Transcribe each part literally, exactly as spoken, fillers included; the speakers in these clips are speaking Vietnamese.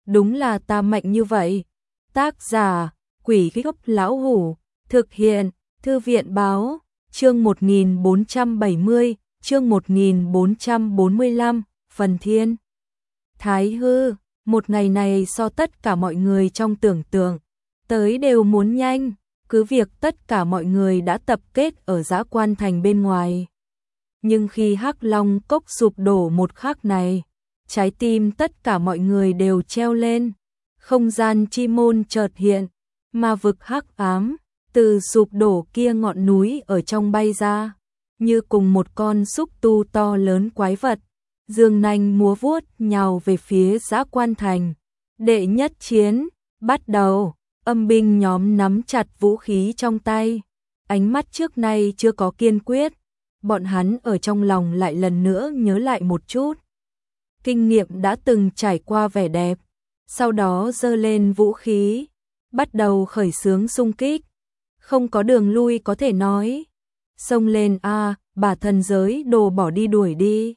đúng là ta mạnh như vậy. Tác giả, Quỷ Gốc Lão Hủ, thực hiện, Thư viện báo, chương một nghìn bốn trăm bảy mươi, chương một nghìn bốn trăm bốn mươi lăm, Phần Thiên. Thái Hư, một ngày này so tất cả mọi người trong tưởng tượng, tới đều muốn nhanh, cứ việc tất cả mọi người đã tập kết ở Dã Quan Thành bên ngoài. Nhưng khi Hắc Long Cốc sụp đổ một khắc này, trái tim tất cả mọi người đều treo lên, không gian chi môn chợt hiện, ma vực hắc ám, từ sụp đổ kia ngọn núi ở trong bay ra, như cùng một con xúc tu to lớn quái vật, dương nanh múa vuốt nhào về phía Dã Quan Thành. Đệ nhất chiến, bắt đầu, âm binh nhóm nắm chặt vũ khí trong tay, ánh mắt trước nay chưa có kiên quyết, bọn hắn ở trong lòng lại lần nữa nhớ lại một chút kinh nghiệm đã từng trải qua vẻ đẹp, sau đó giơ lên vũ khí, bắt đầu khởi xướng xung kích, không có đường lui có thể nói, xông lên a, bà thần giới đồ bỏ đi đuổi đi.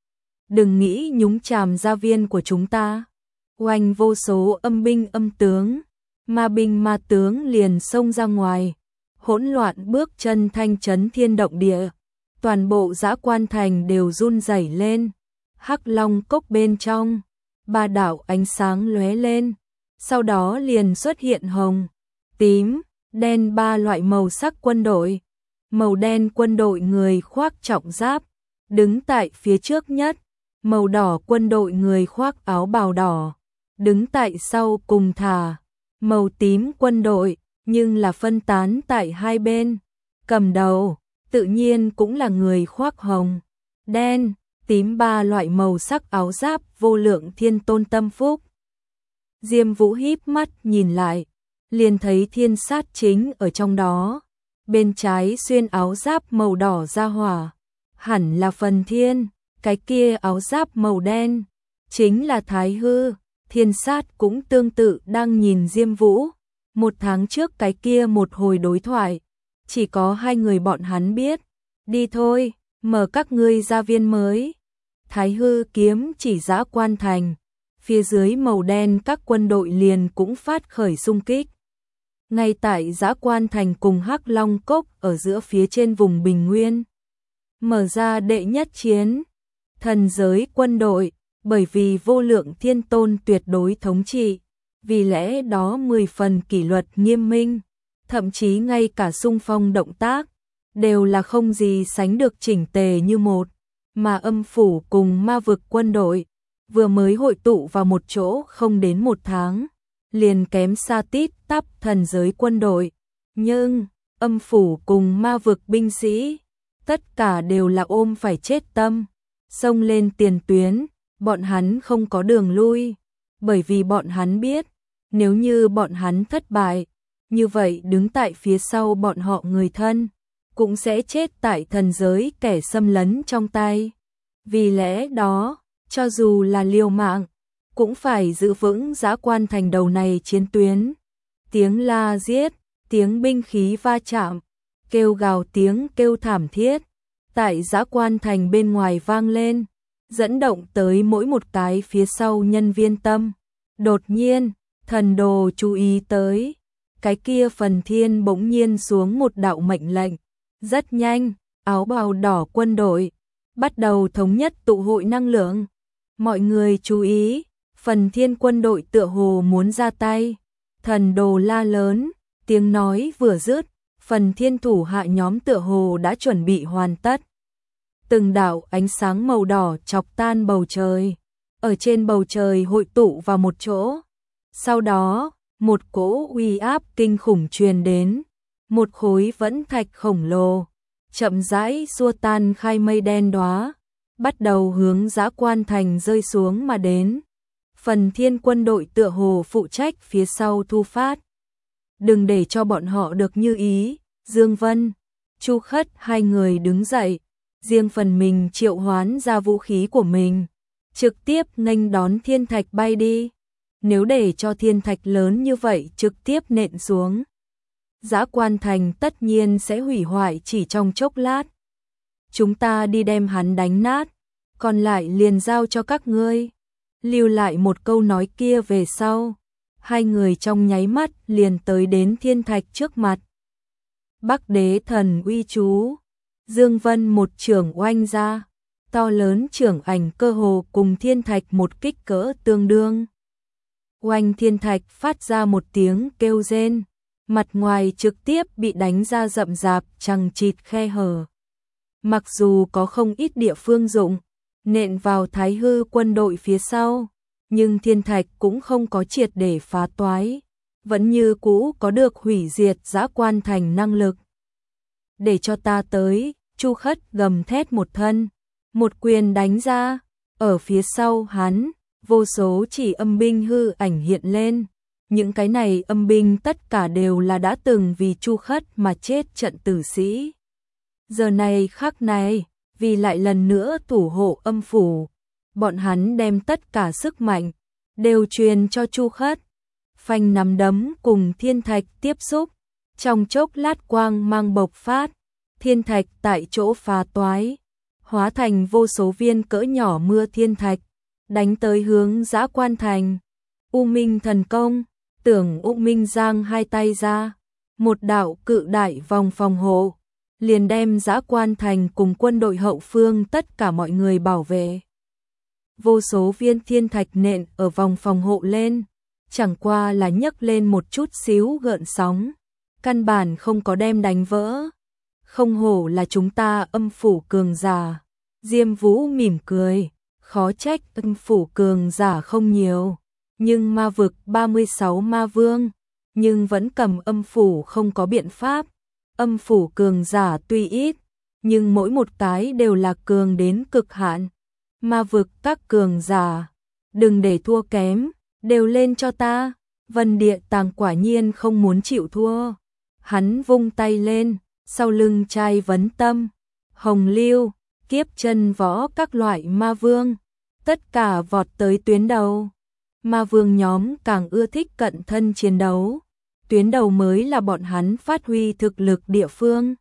Đừng nghĩ nhúng chàm gia viên của chúng ta. Oanh vô số âm binh âm tướng, ma binh ma tướng liền xông ra ngoài, hỗn loạn bước chân thanh chấn thiên động địa, toàn bộ Dã Quan Thành đều run rẩy lên. Hắc Long Cốc bên trong, ba đạo ánh sáng lóe lên, sau đó liền xuất hiện hồng, tím, đen ba loại màu sắc quân đội. Màu đen quân đội người khoác trọng giáp, đứng tại phía trước nhất, màu đỏ quân đội người khoác áo bào đỏ, đứng tại sau cùng thả, màu tím quân đội, nhưng là phân tán tại hai bên, cầm đầu, tự nhiên cũng là người khoác hồng, đen, tím ba loại màu sắc áo giáp vô lượng thiên tôn tâm phúc. Diêm Vũ híp mắt nhìn lại, liền thấy thiên sát chính ở trong đó, bên trái xuyên áo giáp màu đỏ ra hỏa, hẳn là Phần Thiên, cái kia áo giáp màu đen, chính là Thái Hư. Thiên sát cũng tương tự đang nhìn Diêm Vũ, một tháng trước cái kia một hồi đối thoại, chỉ có hai người bọn hắn biết, đi thôi, mở các ngươi gia viên mới. Thái Hư kiếm chỉ Dã Quan Thành, phía dưới màu đen các quân đội liền cũng phát khởi xung kích. Ngay tại Dã Quan Thành cùng Hắc Long Cốc ở giữa phía trên vùng Bình Nguyên, mở ra đệ nhất chiến, thần giới quân đội, bởi vì vô lượng thiên tôn tuyệt đối thống trị, vì lẽ đó mười phần kỷ luật nghiêm minh, thậm chí ngay cả xung phong động tác, đều là không gì sánh được chỉnh tề như một, mà âm phủ cùng ma vực quân đội, vừa mới hội tụ vào một chỗ không đến một tháng, liền kém xa tít tắp thần giới quân đội, nhưng âm phủ cùng ma vực binh sĩ, tất cả đều là ôm phải chết tâm, xông lên tiền tuyến, bọn hắn không có đường lui, bởi vì bọn hắn biết, nếu như bọn hắn thất bại, như vậy đứng tại phía sau bọn họ người thân, cũng sẽ chết tại thần giới kẻ xâm lấn trong tay. Vì lẽ đó, cho dù là liều mạng, cũng phải giữ vững Dã Quan Thành đầu này chiến tuyến. Tiếng la giết, tiếng binh khí va chạm, kêu gào tiếng kêu thảm thiết, tại Dã Quan Thành bên ngoài vang lên, dẫn động tới mỗi một cái phía sau nhân viên tâm. Đột nhiên, thần đồ chú ý tới, cái kia Phần Thiên bỗng nhiên xuống một đạo mệnh lệnh, rất nhanh, áo bào đỏ quân đội bắt đầu thống nhất tụ hội năng lượng. Mọi người chú ý, Phần Thiên quân đội tựa hồ muốn ra tay. Thần đồ la lớn, tiếng nói vừa dứt, Phần Thiên thủ hạ nhóm tựa hồ đã chuẩn bị hoàn tất. Từng đạo ánh sáng màu đỏ chọc tan bầu trời, ở trên bầu trời hội tụ vào một chỗ. Sau đó, một cỗ uy áp kinh khủng truyền đến, một khối vẫn thạch khổng lồ, chậm rãi xua tan khai mây đen đóa, bắt đầu hướng Dã Quan Thành rơi xuống mà đến. Phần Thiên quân đội tựa hồ phụ trách phía sau thu phát. Đừng để cho bọn họ được như ý. Dương Vân, Chu Khất hai người đứng dậy, riêng phần mình triệu hoán ra vũ khí của mình, trực tiếp nghênh đón thiên thạch bay đi. Nếu để cho thiên thạch lớn như vậy trực tiếp nện xuống, Dã Quan Thành tất nhiên sẽ hủy hoại chỉ trong chốc lát. Chúng ta đi đem hắn đánh nát, còn lại liền giao cho các ngươi. lưu lại một câu nói kia về sau, hai người trong nháy mắt liền tới đến thiên thạch trước mặt. Bắc Đế Thần uy chú, Dương Vân một chưởng oanh ra, to lớn chưởng ảnh cơ hồ cùng thiên thạch một kích cỡ tương đương. Oanh thiên thạch phát ra một tiếng kêu rên, mặt ngoài trực tiếp bị đánh ra rậm rạp chằng chịt khe hở. Mặc dù có không ít địa phương dụng, nện vào Thái Hư quân đội phía sau, nhưng thiên thạch cũng không có triệt để phá toái, vẫn như cũ có được hủy diệt Dã Quan Thành năng lực. Để cho ta tới, Chu Khất gầm thét một thân, một quyền đánh ra, ở phía sau hắn, vô số chỉ âm binh hư ảnh hiện lên. Những cái này âm binh tất cả đều là đã từng vì Chu Khất mà chết trận tử sĩ. Giờ này khắc này, vì lại lần nữa thủ hộ âm phủ, bọn hắn đem tất cả sức mạnh đều truyền cho Chu Khất. Phanh nắm đấm cùng thiên thạch tiếp xúc, trong chốc lát quang mang bộc phát, thiên thạch tại chỗ phá toái, hóa thành vô số viên cỡ nhỏ mưa thiên thạch, đánh tới hướng Dã Quan Thành. U Minh thần công, Tưởng U Minh giang hai tay ra, một đạo cự đại vòng phòng hộ, liền đem Dã Quan Thành cùng quân đội hậu phương tất cả mọi người bảo vệ. Vô số viên thiên thạch nện ở vòng phòng hộ lên, chẳng qua là nhấc lên một chút xíu gợn sóng, căn bản không có đem đánh vỡ. Không hổ là chúng ta âm phủ cường giả. Diêm Vũ mỉm cười, khó trách âm phủ cường giả không nhiều, nhưng ma vực ba mươi sáu ma vương, nhưng vẫn cầm âm phủ không có biện pháp. Âm phủ cường giả tuy ít, nhưng mỗi một cái đều là cường đến cực hạn. Ma vực các cường giả, đừng để thua kém, đều lên cho ta. Vân Địa Tàng quả nhiên không muốn chịu thua. Hắn vung tay lên, sau lưng trai vấn tâm, hồng lưu, kiếp chân võ các loại ma vương, tất cả vọt tới tuyến đầu. Ma vương nhóm càng ưa thích cận thân chiến đấu, tuyến đầu mới là bọn hắn phát huy thực lực địa phương.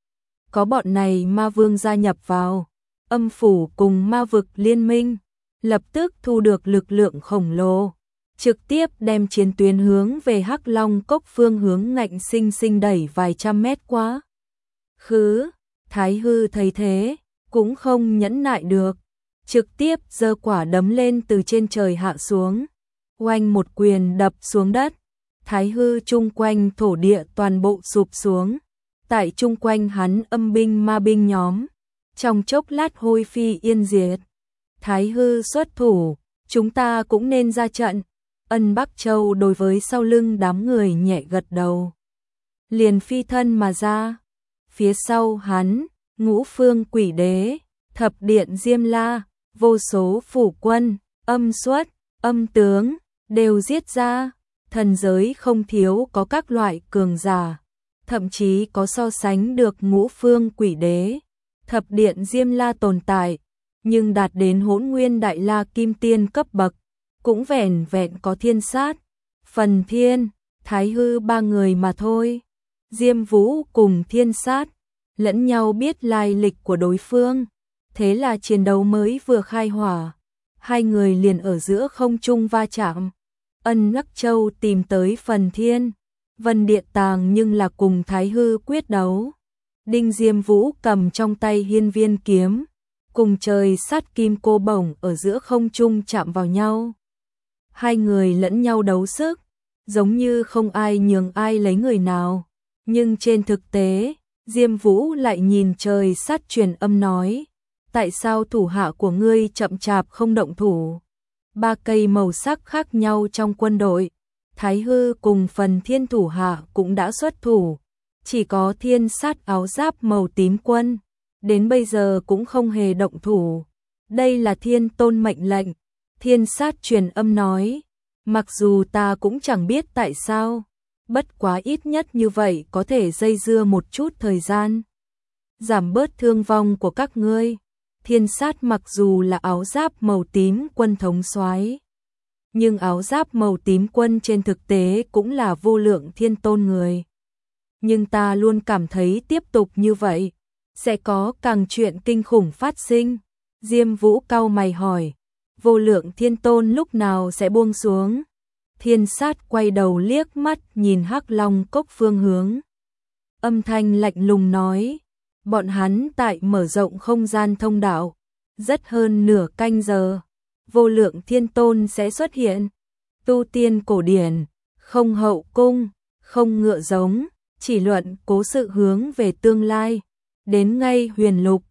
Có bọn này ma vương gia nhập vào, âm phủ cùng ma vực liên minh, lập tức thu được lực lượng khổng lồ, trực tiếp đem chiến tuyến hướng về Hắc Long Cốc phương hướng ngạnh sinh sinh đẩy vài trăm mét quá khứ. Thái Hư thấy thế, cũng không nhẫn nại được, trực tiếp giơ quả đấm lên từ trên trời hạ xuống, oanh một quyền đập xuống đất. Thái Hư chung quanh thổ địa toàn bộ sụp xuống, tại chung quanh hắn âm binh ma binh nhóm, trong chốc lát hôi phi yên diệt. Thái Hư xuất thủ, chúng ta cũng nên ra trận. Ân Bắc Châu đối với sau lưng đám người nhẹ gật đầu, liền phi thân mà ra. Phía sau hắn, Ngũ Phương Quỷ Đế, Thập Điện Diêm La, vô số phủ quân, âm xuất, âm tướng đều giết ra. Thần giới không thiếu có các loại cường giả, thậm chí có so sánh được Ngũ Phương Quỷ Đế, Thập Điện Diêm La tồn tại, nhưng đạt đến Hỗn Nguyên Đại La Kim Tiên cấp bậc, cũng vẻn vẹn có Thiên Sát, Phần Thiên, Thái Hư ba người mà thôi. Diêm Vũ cùng Thiên Sát lẫn nhau biết lai lịch của đối phương, thế là chiến đấu mới vừa khai hỏa, hai người liền ở giữa không trung va chạm. Ân Bắc Châu tìm tới Phần Thiên, Vân Địa Tàng nhưng là cùng Thái Hư quyết đấu. Đinh Diêm Vũ cầm trong tay hiên viên kiếm, cùng trời sát kim cô bổng ở giữa không trung chạm vào nhau. Hai người lẫn nhau đấu sức, giống như không ai nhường ai lấy người nào. Nhưng trên thực tế, Diêm Vũ lại nhìn trời sát truyền âm nói, tại sao thủ hạ của ngươi chậm chạp không động thủ? Ba cây màu sắc khác nhau trong quân đội, Thái Hư cùng Phần Thiên thủ hạ cũng đã xuất thủ, chỉ có Thiên Sát áo giáp màu tím quân, đến bây giờ cũng không hề động thủ. Đây là Thiên Tôn mệnh lệnh. Thiên Sát truyền âm nói, mặc dù ta cũng chẳng biết tại sao, bất quá ít nhất như vậy có thể dây dưa một chút thời gian, giảm bớt thương vong của các ngươi. Thiên Sát mặc dù là áo giáp màu tím quân thống soái, nhưng áo giáp màu tím quân trên thực tế cũng là vô lượng thiên tôn người. Nhưng ta luôn cảm thấy tiếp tục như vậy, sẽ có càng chuyện kinh khủng phát sinh. Diêm Vũ cau mày hỏi, Vô Lượng Thiên Tôn lúc nào sẽ buông xuống. Thiên Sát quay đầu liếc mắt nhìn Hắc Long Cốc phương hướng. Âm thanh lạnh lùng nói, bọn hắn tại mở rộng không gian thông đạo, rất hơn nửa canh giờ, Vô Lượng Thiên Tôn sẽ xuất hiện. Tu tiên cổ điển, không hậu cung, không ngựa giống, chỉ luận cố sự hướng về tương lai. Đến ngay huyền lục,